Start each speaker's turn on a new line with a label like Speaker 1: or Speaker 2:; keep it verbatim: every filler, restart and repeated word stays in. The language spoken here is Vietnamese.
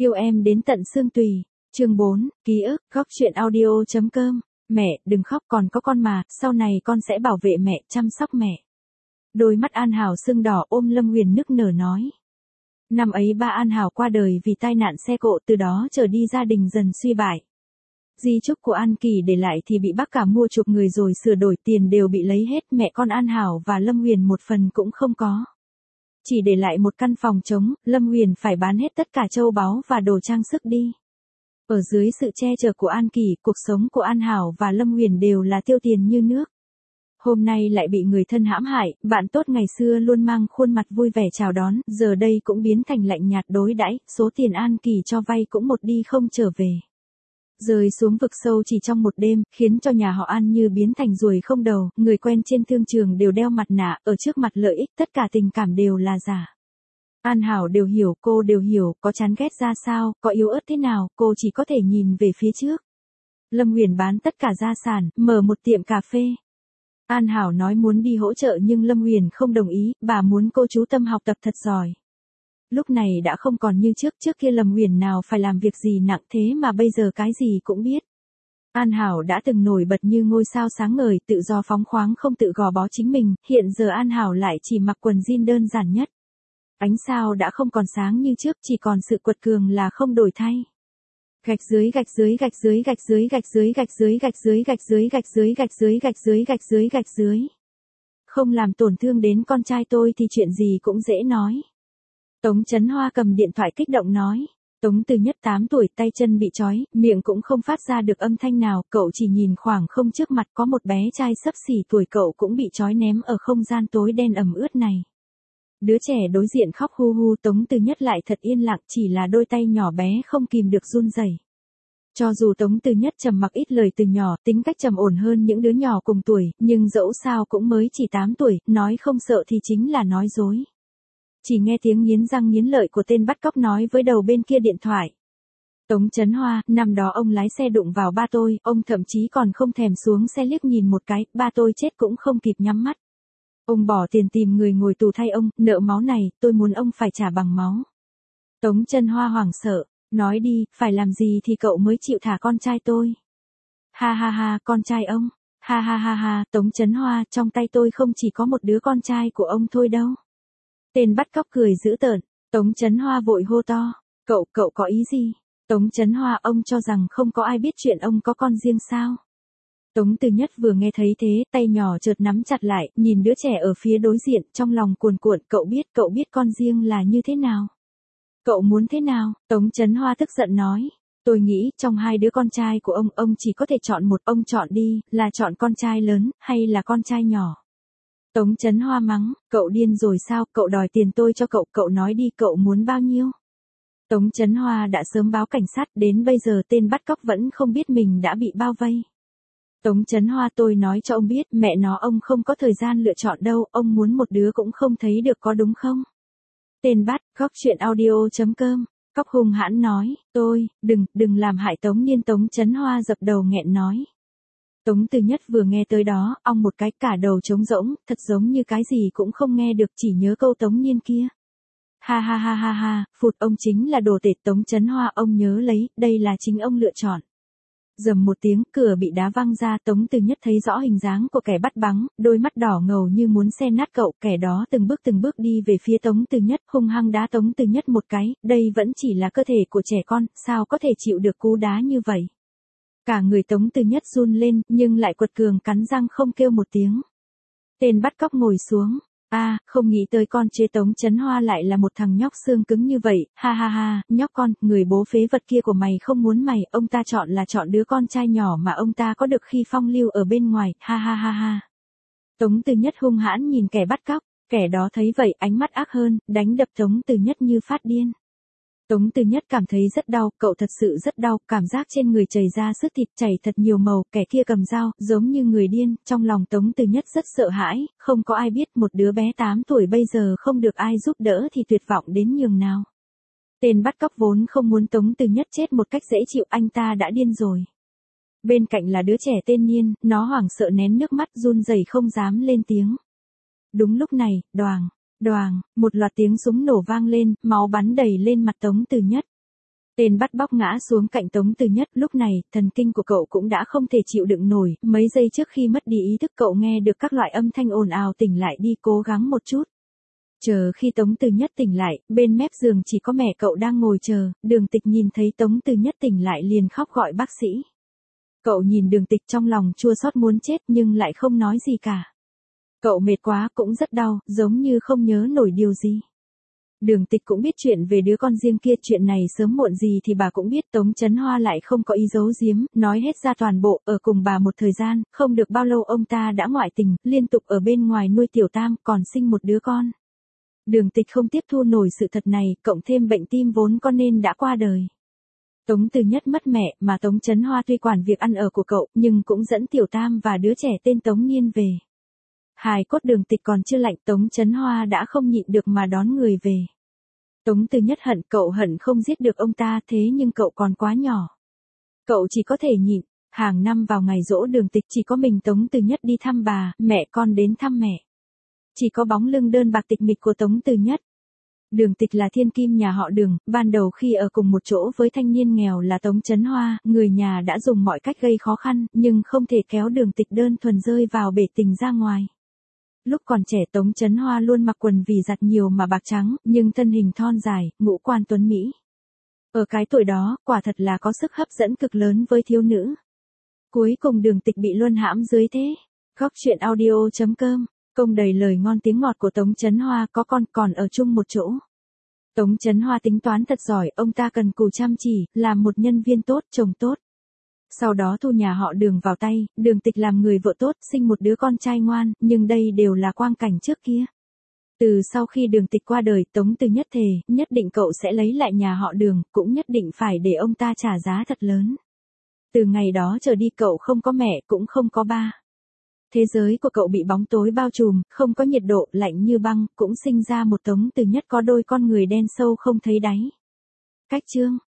Speaker 1: Yêu em đến tận xương tùy. Chương bốn, ký ức, góc truyện audio chấm com. Mẹ, đừng khóc, còn có con mà, sau này con sẽ bảo vệ mẹ, chăm sóc mẹ. Đôi mắt An Hảo sưng đỏ ôm Lâm Huyền nức nở nói. Năm ấy ba An Hảo qua đời vì tai nạn xe cộ, từ đó trở đi gia đình dần suy bại. Di chúc của An Kỳ để lại thì bị bác cả mua chuộc người rồi sửa đổi, tiền đều bị lấy hết, mẹ con An Hảo và Lâm Huyền một phần cũng không có. Chỉ để lại một căn phòng trống, Lâm Huyền phải bán hết tất cả châu báu và đồ trang sức đi. Ở dưới sự che chở của An Kỳ, cuộc sống của An Hảo và Lâm Huyền đều là tiêu tiền như nước. Hôm nay lại bị người thân hãm hại, bạn tốt ngày xưa luôn mang khuôn mặt vui vẻ chào đón, giờ đây cũng biến thành lạnh nhạt đối đãi, số tiền An Kỳ cho vay cũng một đi không trở về. Rơi xuống vực sâu chỉ trong một đêm, khiến cho nhà họ An như biến thành ruồi không đầu, người quen trên thương trường đều đeo mặt nạ, ở trước mặt lợi ích tất cả tình cảm đều là giả. An Hảo đều hiểu, cô đều hiểu, có chán ghét ra sao, có yếu ớt thế nào, cô chỉ có thể nhìn về phía trước. Lâm Huyền bán tất cả gia sản, mở một tiệm cà phê. An Hảo nói muốn đi hỗ trợ nhưng Lâm Huyền không đồng ý, bà muốn cô chú tâm học tập thật giỏi. Lúc này đã không còn như trước, trước kia Lâm Huyền nào phải làm việc gì nặng thế mà bây giờ cái gì cũng biết. An Hảo đã từng nổi bật như ngôi sao sáng ngời, tự do phóng khoáng không tự gò bó chính mình, hiện giờ An Hảo lại chỉ mặc quần jean đơn giản nhất. Ánh sao đã không còn sáng như trước, chỉ còn sự quật cường là không đổi thay. Gạch dưới gạch dưới gạch dưới gạch dưới gạch dưới gạch dưới gạch dưới gạch dưới gạch dưới gạch dưới gạch dưới gạch dưới gạch dưới. Không làm tổn thương đến con trai tôi thì chuyện gì cũng dễ nói. Tống Chấn Hoa cầm điện thoại kích động nói. Tống Từ Nhất tám tuổi, tay chân bị trói, miệng cũng không phát ra được âm thanh nào, cậu chỉ nhìn khoảng không trước mặt, có một bé trai xấp xỉ tuổi cậu cũng bị trói ném ở không gian tối đen ẩm ướt này. Đứa trẻ đối diện khóc hu hu, Tống Từ Nhất lại thật yên lặng, chỉ là đôi tay nhỏ bé không kìm được run rẩy. Cho dù Tống Từ Nhất trầm mặc ít lời từ nhỏ, tính cách trầm ổn hơn những đứa nhỏ cùng tuổi, nhưng dẫu sao cũng mới chỉ tám tuổi, nói không sợ thì chính là nói dối. Chỉ nghe tiếng nghiến răng nghiến lợi của tên bắt cóc nói với đầu bên kia điện thoại. Tống Chấn Hoa, năm đó ông lái xe đụng vào ba tôi, ông thậm chí còn không thèm xuống xe liếc nhìn một cái, ba tôi chết cũng không kịp nhắm mắt. Ông bỏ tiền tìm người ngồi tù thay ông, nợ máu này, tôi muốn ông phải trả bằng máu. Tống Chấn Hoa hoảng sợ, nói đi, phải làm gì thì cậu mới chịu thả con trai tôi? Ha ha ha, con trai ông. Ha ha ha ha, Tống Chấn Hoa, trong tay tôi không chỉ có một đứa con trai của ông thôi đâu. Tên bắt cóc cười dữ tợn, Tống Chấn Hoa vội hô to, cậu, cậu có ý gì? Tống Chấn Hoa, ông cho rằng không có ai biết chuyện ông có con riêng sao? Tống Từ Nhất vừa nghe thấy thế, tay nhỏ chợt nắm chặt lại, nhìn đứa trẻ ở phía đối diện, trong lòng cuồn cuộn, cậu biết, cậu biết con riêng là như thế nào? Cậu muốn thế nào? Tống Chấn Hoa tức giận nói, tôi nghĩ, trong hai đứa con trai của ông, ông chỉ có thể chọn một, ông chọn đi, là chọn con trai lớn, hay là con trai nhỏ? Tống Chấn Hoa mắng, cậu điên rồi sao, cậu đòi tiền tôi cho cậu, cậu nói đi, cậu muốn bao nhiêu? Tống Chấn Hoa đã sớm báo cảnh sát, đến bây giờ tên bắt cóc vẫn không biết mình đã bị bao vây. Tống Chấn Hoa, tôi nói cho ông biết, mẹ nó ông không có thời gian lựa chọn đâu, ông muốn một đứa cũng không thấy được có đúng không? Tên bắt, góc truyện audio chấm com, cóc hung hãn nói, tôi, đừng, đừng làm hại Tống Niên. Tống Chấn Hoa dập đầu nghẹn nói. Tống Từ Nhất vừa nghe tới đó, ong một cái cả đầu trống rỗng, thật giống như cái gì cũng không nghe được, chỉ nhớ câu Tống Niên kia. Ha ha ha ha ha, phụt, ông chính là đồ tể. Tống Chấn Hoa, ông nhớ lấy, đây là chính ông lựa chọn. Dầm một tiếng, cửa bị đá văng ra, Tống Từ Nhất thấy rõ hình dáng của kẻ bắt bắn, đôi mắt đỏ ngầu như muốn xé nát cậu, kẻ đó từng bước từng bước đi về phía Tống Từ Nhất, hung hăng đá Tống Từ Nhất một cái, đây vẫn chỉ là cơ thể của trẻ con, sao có thể chịu được cú đá như vậy? Cả người Tống Từ Nhất run lên, nhưng lại quật cường cắn răng không kêu một tiếng. Tên bắt cóc ngồi xuống. A, à, không nghĩ tới con chế Tống Chấn Hoa lại là một thằng nhóc xương cứng như vậy, ha ha ha, nhóc con, người bố phế vật kia của mày không muốn mày, ông ta chọn là chọn đứa con trai nhỏ mà ông ta có được khi phong lưu ở bên ngoài, ha ha ha ha. Tống Từ Nhất hung hãn nhìn kẻ bắt cóc, kẻ đó thấy vậy ánh mắt ác hơn, đánh đập Tống Từ Nhất như phát điên. Tống Từ Nhất cảm thấy rất đau, cậu thật sự rất đau, cảm giác trên người chảy ra sức thịt, chảy thật nhiều màu, kẻ kia cầm dao, giống như người điên, trong lòng Tống Từ Nhất rất sợ hãi, không có ai biết một đứa bé tám tuổi bây giờ không được ai giúp đỡ thì tuyệt vọng đến nhường nào. Tên bắt cóc vốn không muốn Tống Từ Nhất chết một cách dễ chịu, anh ta đã điên rồi. Bên cạnh là đứa trẻ tên Niên, nó hoảng sợ nén nước mắt run rẩy không dám lên tiếng. Đúng lúc này, đoàng. Đoàng, một loạt tiếng súng nổ vang lên, máu bắn đầy lên mặt Tống Từ Nhất. Tên bắt bóc ngã xuống cạnh Tống Từ Nhất, lúc này, thần kinh của cậu cũng đã không thể chịu đựng nổi, mấy giây trước khi mất đi ý thức cậu nghe được các loại âm thanh ồn ào tỉnh lại đi cố gắng một chút. Chờ khi Tống Từ Nhất tỉnh lại, bên mép giường chỉ có mẹ cậu đang ngồi chờ, Đường Tịch nhìn thấy Tống Từ Nhất tỉnh lại liền khóc gọi bác sĩ. Cậu nhìn Đường Tịch trong lòng chua xót muốn chết nhưng lại không nói gì cả. Cậu mệt quá cũng rất đau, giống như không nhớ nổi điều gì. Đường Tịch cũng biết chuyện về đứa con riêng kia, chuyện này sớm muộn gì thì bà cũng biết. Tống Chấn Hoa lại không có ý giấu giếm, nói hết ra toàn bộ, ở cùng bà một thời gian, không được bao lâu ông ta đã ngoại tình, liên tục ở bên ngoài nuôi tiểu tam, còn sinh một đứa con. Đường Tịch không tiếp thu nổi sự thật này, cộng thêm bệnh tim vốn có nên đã qua đời. Tống Từ Nhất mất mẹ, mà Tống Chấn Hoa tuy quản việc ăn ở của cậu, nhưng cũng dẫn tiểu tam và đứa trẻ tên Tống Niên về. Hài cốt Đường Tịch còn chưa lạnh, Tống Chấn Hoa đã không nhịn được mà đón người về. Tống Từ Nhất hận, cậu hận không giết được ông ta, thế nhưng cậu còn quá nhỏ. Cậu chỉ có thể nhịn. Hàng năm vào ngày giỗ Đường Tịch chỉ có mình Tống Từ Nhất đi thăm bà, mẹ con đến thăm mẹ. Chỉ có bóng lưng đơn bạc tịch mịch của Tống Từ Nhất. Đường Tịch là thiên kim nhà họ Đường, ban đầu khi ở cùng một chỗ với thanh niên nghèo là Tống Chấn Hoa, người nhà đã dùng mọi cách gây khó khăn, nhưng không thể kéo Đường Tịch đơn thuần rơi vào bể tình ra ngoài. Lúc còn trẻ Tống Chấn Hoa luôn mặc quần vì giặt nhiều mà bạc trắng, nhưng thân hình thon dài, ngũ quan tuấn mỹ. Ở cái tuổi đó, quả thật là có sức hấp dẫn cực lớn với thiếu nữ. Cuối cùng Đường Tịch bị luân hãm dưới thế. Góc truyện audio chấm com, công đầy lời ngon tiếng ngọt của Tống Chấn Hoa, có con còn ở chung một chỗ. Tống Chấn Hoa tính toán thật giỏi, ông ta cần cù chăm chỉ, làm một nhân viên tốt, chồng tốt. Sau đó thu nhà họ Đường vào tay, Đường Tịch làm người vợ tốt, sinh một đứa con trai ngoan, nhưng đây đều là quang cảnh trước kia. Từ sau khi Đường Tịch qua đời, Tống Từ Nhất thề, nhất định cậu sẽ lấy lại nhà họ Đường, cũng nhất định phải để ông ta trả giá thật lớn. Từ ngày đó trở đi cậu không có mẹ, cũng không có ba. Thế giới của cậu bị bóng tối bao trùm, không có nhiệt độ, lạnh như băng, cũng sinh ra một Tống Từ Nhất có đôi con người đen sâu không thấy đáy. Cách chương